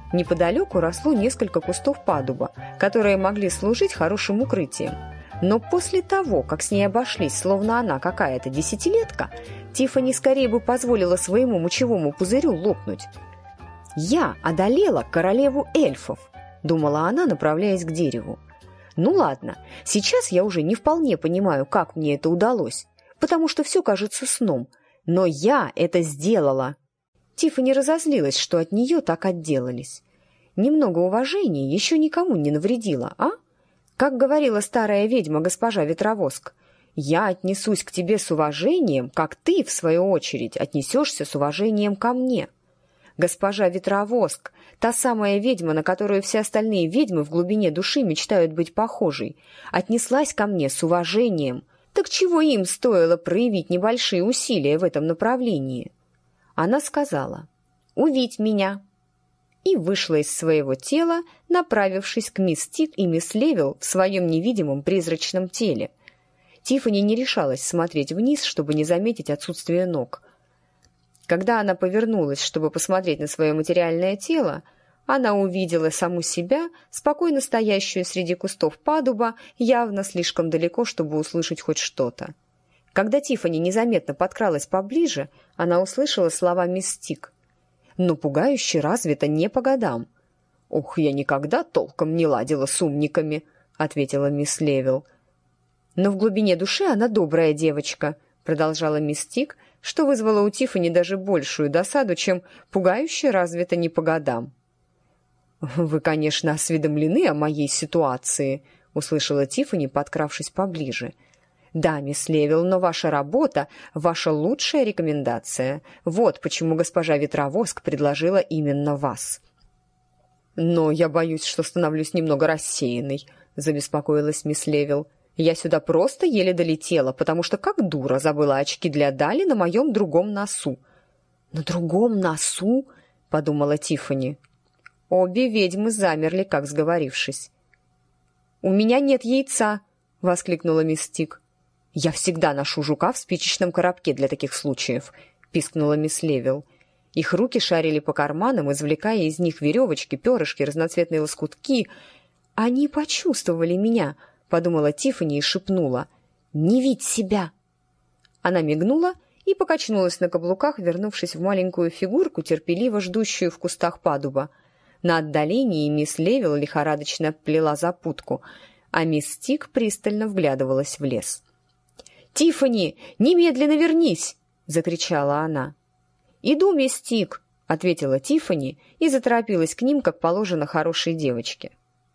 Неподалеку росло несколько кустов падуба, которые могли служить хорошим укрытием. Но после того, как с ней обошлись, словно она какая-то десятилетка, Тиффани скорее бы позволила своему мочевому пузырю лопнуть. «Я одолела королеву эльфов», — думала она, направляясь к дереву. «Ну ладно, сейчас я уже не вполне понимаю, как мне это удалось, потому что все кажется сном, но я это сделала». Тиффани разозлилась, что от нее так отделались. Немного уважения еще никому не навредило, а? Как говорила старая ведьма госпожа Ветровоск, «Я отнесусь к тебе с уважением, как ты, в свою очередь, отнесешься с уважением ко мне». Госпожа Ветровоск, та самая ведьма, на которую все остальные ведьмы в глубине души мечтают быть похожей, отнеслась ко мне с уважением. Так чего им стоило проявить небольшие усилия в этом направлении? Она сказала: «Увидь меня», и вышла из своего тела, направившись к мисс Тик и мисс Левил в своем невидимом призрачном теле. Тиффани не решалась смотреть вниз, чтобы не заметить отсутствие ног. Когда она повернулась, чтобы посмотреть на свое материальное тело, она увидела саму себя, спокойно стоящую среди кустов падуба, явно слишком далеко, чтобы услышать хоть что-то. Когда Тиффани незаметно подкралась поближе, она услышала слова мисс Тик. «Но пугающе развито не по годам». «Ох, я никогда толком не ладила с умниками», — ответила мисс Левил. «Но в глубине души она добрая девочка», — продолжала мисс Тик, что вызвало у Тиффани даже большую досаду, чем «пугающе развито не по годам». «Вы, конечно, осведомлены о моей ситуации», — услышала Тиффани, подкравшись поближе. «Да, мисс Левил, но ваша работа — ваша лучшая рекомендация. Вот почему госпожа Ветровоск предложила именно вас». «Но я боюсь, что становлюсь немного рассеянной», — забеспокоилась мисс Левил. «Я сюда просто еле долетела, потому что как дура забыла очки для Дали на моем другом носу». «На другом носу?» — подумала Тиффани. Обе ведьмы замерли, как сговорившись. «У меня нет яйца!» — воскликнула мисс Тик. «Я всегда ношу жука в спичечном коробке для таких случаев», — пискнула мисс Левил. Их руки шарили по карманам, извлекая из них веревочки, перышки, разноцветные лоскутки. «Они почувствовали меня», — подумала Тиффани и шепнула. «Не видь себя!» Она мигнула и покачнулась на каблуках, вернувшись в маленькую фигурку, терпеливо ждущую в кустах падуба. На отдалении мисс Левил лихорадочно плела запутку, а мисс Тик пристально вглядывалась в лес. «Тиффани, немедленно вернись!» — закричала она. «Иду, мисс Тик!» — ответила Тиффани и заторопилась к ним, как положено хорошей девочке.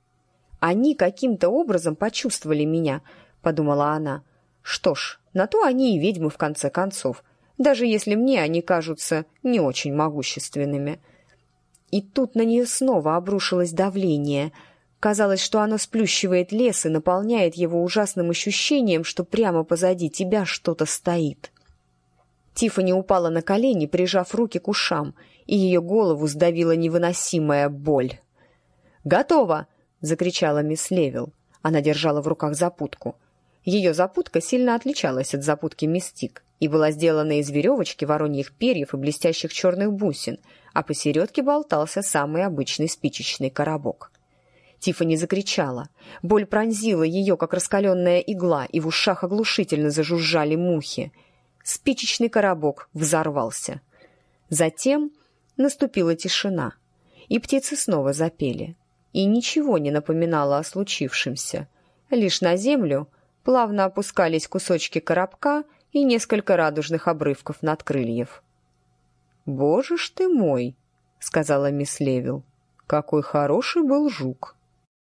«Они каким-то образом почувствовали меня», — подумала она. «Что ж, на то они и ведьмы в конце концов, даже если мне они кажутся не очень могущественными». И тут на нее снова обрушилось давление. Казалось, что оно сплющивает лес и наполняет его ужасным ощущением, что прямо позади тебя что-то стоит. Тиффани упала на колени, прижав руки к ушам, и ее голову сдавила невыносимая боль. «Готово!» — закричала мисс Левил. Она держала в руках запутку. Ее запутка сильно отличалась от запутки мисс Тик и была сделана из веревочки, вороньих перьев и блестящих черных бусин, а посередке болтался самый обычный спичечный коробок. Тиффани закричала. Боль пронзила ее, как раскаленная игла, и в ушах оглушительно зажужжали мухи. Спичечный коробок взорвался. Затем наступила тишина, и птицы снова запели. И ничего не напоминало о случившемся. Лишь на землю плавно опускались кусочки коробка и несколько радужных обрывков надкрыльев. «Боже ж ты мой!» — сказала мисс Левил. «Какой хороший был жук!»